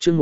chương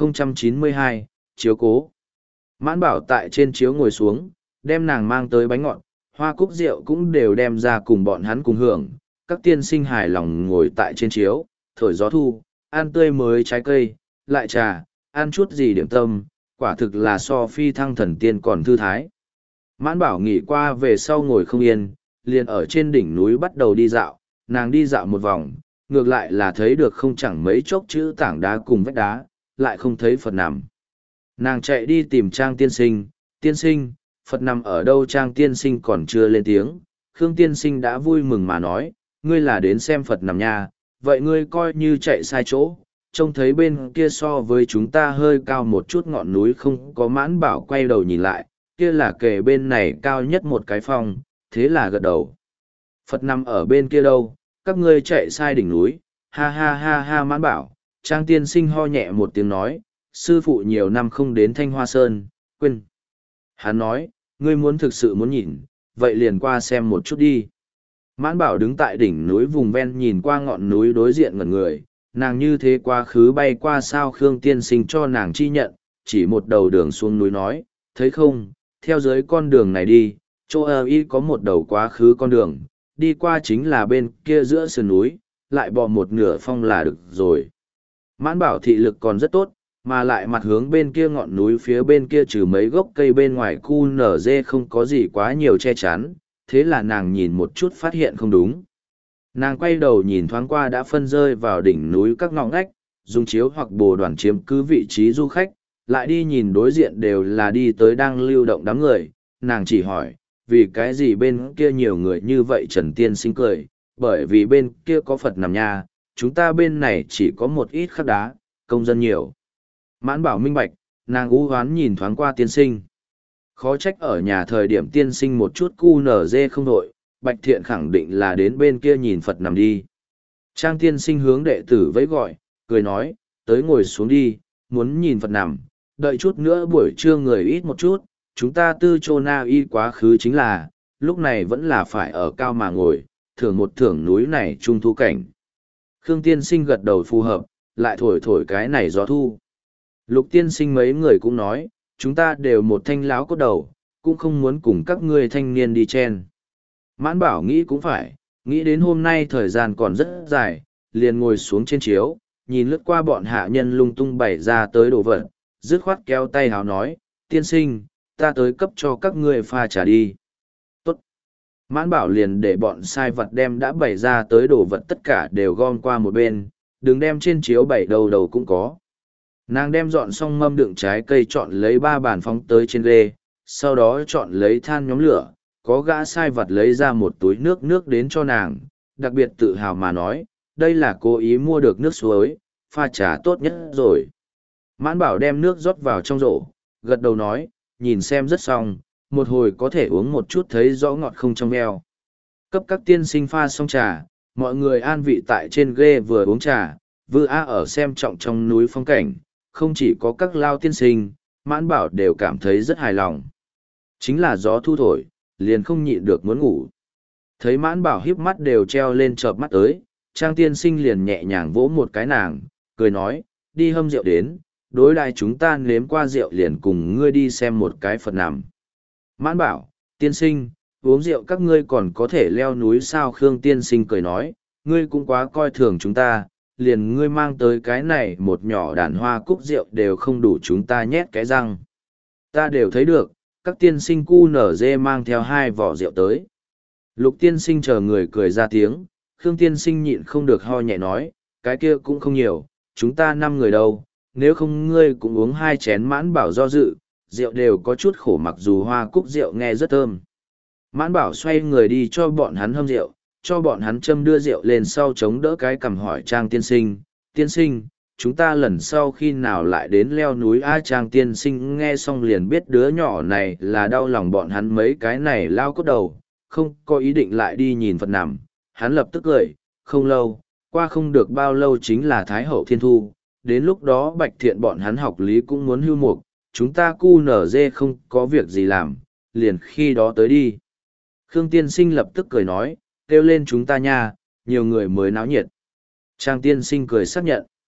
1092, chiếu cố. Mãn bảo tại trên chiếu ngồi xuống, đem nàng mang tới bánh ngọt, hoa cúc rượu cũng đều đem ra cùng bọn hắn cùng hưởng. Các tiên sinh hài lòng ngồi tại trên chiếu, thổi gió thu, ăn tươi mới trái cây, lại trà, ăn chút gì điểm tâm, quả thực là so phi thăng thần tiên còn thư thái. Mãn bảo nghỉ qua về sau ngồi không yên, liền ở trên đỉnh núi bắt đầu đi dạo, nàng đi dạo một vòng, ngược lại là thấy được không chẳng mấy chốc chữ tảng đá cùng vách đá, lại không thấy Phật nằm. Nàng chạy đi tìm Trang tiên sinh, Phật nằm ở đâu? Trang tiên sinh còn chưa lên tiếng, Khương tiên sinh đã vui mừng mà nói, ngươi là đến xem Phật nằm nha, vậy ngươi coi như chạy sai chỗ, trông thấy bên kia so với chúng ta hơi cao một chút ngọn núi không có. Mãn bảo quay đầu nhìn lại, kia là kề bên này cao nhất một cái phong, thế là gật đầu. Phật nằm ở bên kia đâu, các ngươi chạy sai đỉnh núi, ha ha ha ha. Mãn bảo, Trang tiên sinh ho nhẹ một tiếng nói, sư phụ nhiều năm không đến Thanh Hoa Sơn, quên. Hắn nói, ngươi muốn thực sự muốn nhìn, vậy liền qua xem một chút đi. Mãn bảo đứng tại đỉnh núi vùng ven nhìn qua ngọn núi đối diện ngẩn người, nàng như thế quá khứ bay qua sao? Khương tiên sinh cho nàng chi nhận, chỉ một đầu đường xuống núi nói, thấy không, theo dưới con đường này đi, chỗ ở y có một đầu quá khứ con đường, đi qua chính là bên kia giữa sườn núi, lại bò một nửa phong là được rồi. Mãn bảo thị lực còn rất tốt, mà lại mặt hướng bên kia ngọn núi phía bên kia trừ mấy gốc cây bên ngoài cu nở dê không có gì quá nhiều che chắn, thế là nàng nhìn một chút phát hiện không đúng. Nàng quay đầu nhìn thoáng qua đã phân rơi vào đỉnh núi các ngõ ngách, dùng chiếu hoặc bồ đoàn chiếm cứ vị trí du khách, lại đi nhìn đối diện đều là đi tới đang lưu động đám người, nàng chỉ hỏi, vì cái gì bên kia nhiều người như vậy? Trần tiên sinh cười, bởi vì bên kia có Phật nằm nha, chúng ta bên này chỉ có một ít khắc đá, công dân nhiều. Mãn bảo minh bạch, nàng ú hoán nhìn thoáng qua tiên sinh. Khó trách ở nhà thời điểm tiên sinh một chút cu nở dê không đội, Bạch Thiện khẳng định là đến bên kia nhìn Phật nằm đi. Trang tiên sinh hướng đệ tử vẫy gọi, cười nói, tới ngồi xuống đi, muốn nhìn Phật nằm, đợi chút nữa buổi trưa người ít một chút, chúng ta tư chô na y quá khứ chính là, lúc này vẫn là phải ở cao mà ngồi, thưởng một thưởng núi này trung thu cảnh. Khương tiên sinh gật đầu phù hợp, lại thổi thổi cái này gió thu. Lục tiên sinh mấy người cũng nói, chúng ta đều một thanh láo cốt đầu, cũng không muốn cùng các ngươi thanh niên đi chen. Mãn bảo nghĩ cũng phải, nghĩ đến hôm nay thời gian còn rất dài, liền ngồi xuống trên chiếu, nhìn lướt qua bọn hạ nhân lung tung bày ra tới đồ vật, dứt khoát kéo tay hào nói, tiên sinh, ta tới cấp cho các ngươi pha trà đi. Tốt. Mãn bảo liền để bọn sai vật đem đã bày ra tới đồ vật tất cả đều gom qua một bên, đừng đem trên chiếu bày đầu đầu cũng có. Nàng đem dọn xong mâm đựng trái cây, chọn lấy 3 bàn phóng tới trên ghê, sau đó chọn lấy than nhóm lửa, có gã sai vật lấy ra một túi nước đến cho nàng, đặc biệt tự hào mà nói, đây là cố ý mua được nước suối, pha trà tốt nhất rồi. Mãn bảo đem nước rót vào trong rổ, gật đầu nói, nhìn xem rất xong, một hồi có thể uống một chút thấy rõ ngọt không trong veo. Cấp các tiên sinh pha xong trà, mọi người an vị tại trên ghê vừa uống trà, vừa ở xem trọng trong núi phong cảnh, không chỉ có các lao tiên sinh, Mãn bảo đều cảm thấy rất hài lòng. Chính là gió thu thổi, liền không nhịn được muốn ngủ. Thấy Mãn bảo híp mắt đều treo lên chợp mắt tới, Trang tiên sinh liền nhẹ nhàng vỗ một cái nàng, cười nói, đi hâm rượu đến, đối đãi chúng ta nếm qua rượu liền cùng ngươi đi xem một cái Phật nằm. Mãn bảo, tiên sinh, uống rượu các ngươi còn có thể leo núi sao? Khương tiên sinh cười nói, ngươi cũng quá coi thường chúng ta, liền ngươi mang tới cái này một nhỏ đàn hoa cúc rượu đều không đủ chúng ta nhét cái răng. Ta đều thấy được, các tiên sinh cu nở dê mang theo 2 vỏ rượu tới. Lục tiên sinh chờ người cười ra tiếng, Khương tiên sinh nhịn không được ho nhẹ nói, cái kia cũng không nhiều, chúng ta 5 người đâu, nếu không ngươi cũng uống 2 chén. Mãn bảo do dự, rượu đều có chút khổ mặc dù hoa cúc rượu nghe rất thơm. Mãn bảo xoay người đi cho bọn hắn hâm rượu, cho bọn hắn châm đưa rượu lên sau chống đỡ cái cằm hỏi Trang tiên sinh, chúng ta lần sau khi nào lại đến leo núi? Trang tiên sinh nghe xong liền biết đứa nhỏ này là đau lòng bọn hắn mấy cái này lao cốt đầu, không có ý định lại đi nhìn Phật nằm. Hắn lập tức cười, không lâu, qua không được bao lâu chính là Thái hậu thiên thu, đến lúc đó Bạch Thiện bọn hắn học lý cũng muốn hưu mục, chúng ta cu nở dê không có việc gì làm, liền khi đó tới đi. Khương tiên sinh lập tức cười nói, kêu lên chúng ta nha, nhiều người mới náo nhiệt. Trang tiên sinh cười xác nhận.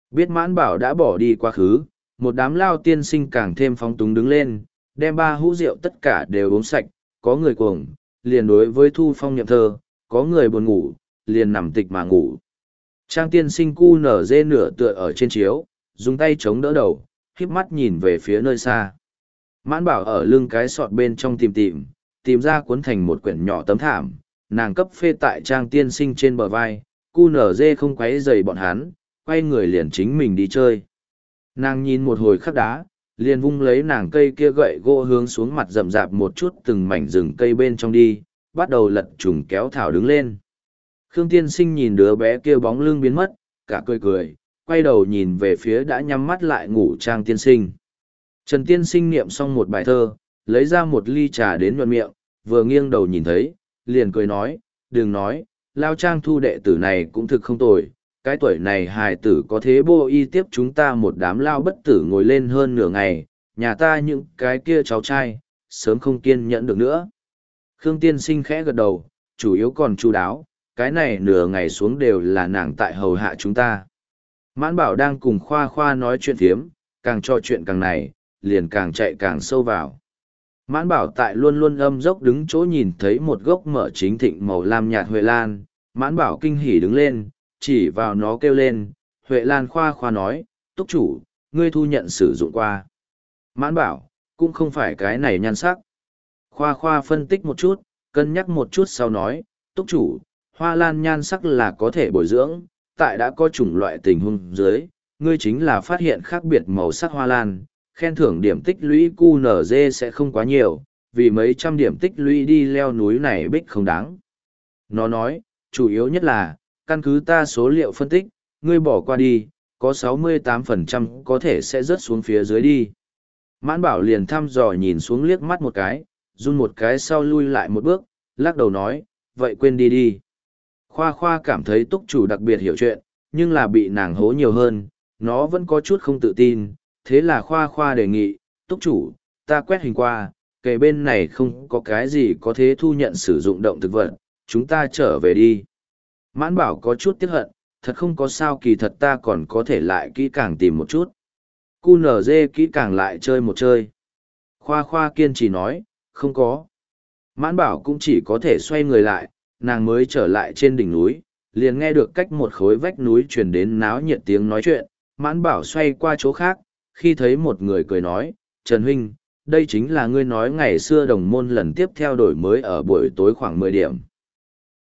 Biết mãn bảo đã bỏ đi quá khứ, một đám lao tiên sinh càng thêm phóng túng đứng lên, đem ba hũ rượu tất cả đều uống sạch, có người cuồng, liền đối với Thu Phong niệm thơ, có người buồn ngủ, liền nằm tịch mà ngủ. Trang tiên sinh cu nở dê nửa tựa ở trên chiếu, dùng tay chống đỡ đầu, híp mắt nhìn về phía nơi xa. Mãn bảo ở lưng cái sọt bên trong tìm ra cuốn thành một quyển nhỏ tấm thảm, nàng cấp phê tại Trang tiên sinh trên bờ vai, cu nở dê không quấy rầy bọn hắn, quay người liền chính mình đi chơi. Nàng nhìn một hồi khắc đá, liền vung lấy nàng cây kia gậy gỗ hướng xuống mặt rậm rạp một chút từng mảnh rừng cây bên trong đi, bắt đầu lật trùng kéo thảo đứng lên. Khương tiên sinh nhìn đứa bé kia bóng lưng biến mất, cả cười cười, quay đầu nhìn về phía đã nhắm mắt lại ngủ Trang tiên sinh. Trần tiên sinh niệm xong một bài thơ, lấy ra một ly trà đến nhuận miệng, vừa nghiêng đầu nhìn thấy, liền cười nói, đừng nói, lao Trang thu đệ tử này cũng thực không tồi, cái tuổi này hài tử có thế bô y tiếp chúng ta một đám lao bất tử ngồi lên hơn nửa ngày, nhà ta những cái kia cháu trai, sớm không kiên nhẫn được nữa. Khương tiên sinh khẽ gật đầu, chủ yếu còn chu đáo, cái này nửa ngày xuống đều là nàng tại hầu hạ chúng ta. Mãn bảo đang cùng khoa khoa nói chuyện thiếm, càng trò chuyện càng này, liền càng chạy càng sâu vào. Mãn bảo tại luôn luôn âm dốc đứng chỗ nhìn thấy một gốc mở chính thịnh màu lam nhạt huệ lan, mãn bảo kinh hỉ đứng lên, chỉ vào nó kêu lên, Huệ Lan khoa khoa nói, túc chủ, ngươi thu nhận sử dụng qua. Mãn bảo, cũng không phải cái này nhan sắc. Khoa khoa phân tích một chút, cân nhắc một chút sau nói, túc chủ, hoa lan nhan sắc là có thể bồi dưỡng, tại đã có chủng loại tình huống dưới, ngươi chính là phát hiện khác biệt màu sắc hoa lan, khen thưởng điểm tích lũy QNZ sẽ không quá nhiều, vì mấy trăm điểm tích lũy đi leo núi này bích không đáng. Nó nói, chủ yếu nhất là, căn cứ ta số liệu phân tích, ngươi bỏ qua đi, có 68% có thể sẽ rớt xuống phía dưới đi. Mãn bảo liền thăm dò nhìn xuống liếc mắt một cái, run một cái sau lui lại một bước, lắc đầu nói, vậy quên đi đi. Khoa khoa cảm thấy túc chủ đặc biệt hiểu chuyện, nhưng là bị nàng hố nhiều hơn, nó vẫn có chút không tự tin, thế là khoa khoa đề nghị, túc chủ, ta quét hình qua, kề bên này không có cái gì có thể thu nhận sử dụng động thực vật, chúng ta trở về đi. Mãn bảo có chút tiếc hận, thật không có sao kỳ thật ta còn có thể lại kỹ càng tìm một chút. QNZ kỹ càng lại chơi một chơi. Khoa khoa kiên trì nói, không có. Mãn bảo cũng chỉ có thể xoay người lại, nàng mới trở lại trên đỉnh núi, liền nghe được cách một khối vách núi truyền đến náo nhiệt tiếng nói chuyện. Mãn bảo xoay qua chỗ khác, khi thấy một người cười nói, Trần Huynh, đây chính là ngươi nói ngày xưa đồng môn lần tiếp theo đổi mới ở buổi tối khoảng 10 điểm.